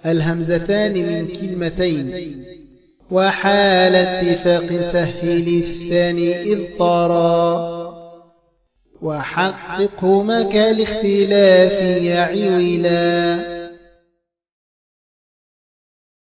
الهمزتان من كلمتين. وحال اتفاق سهل الثاني إذ طرا وحققه مكا الاختلاف يعولا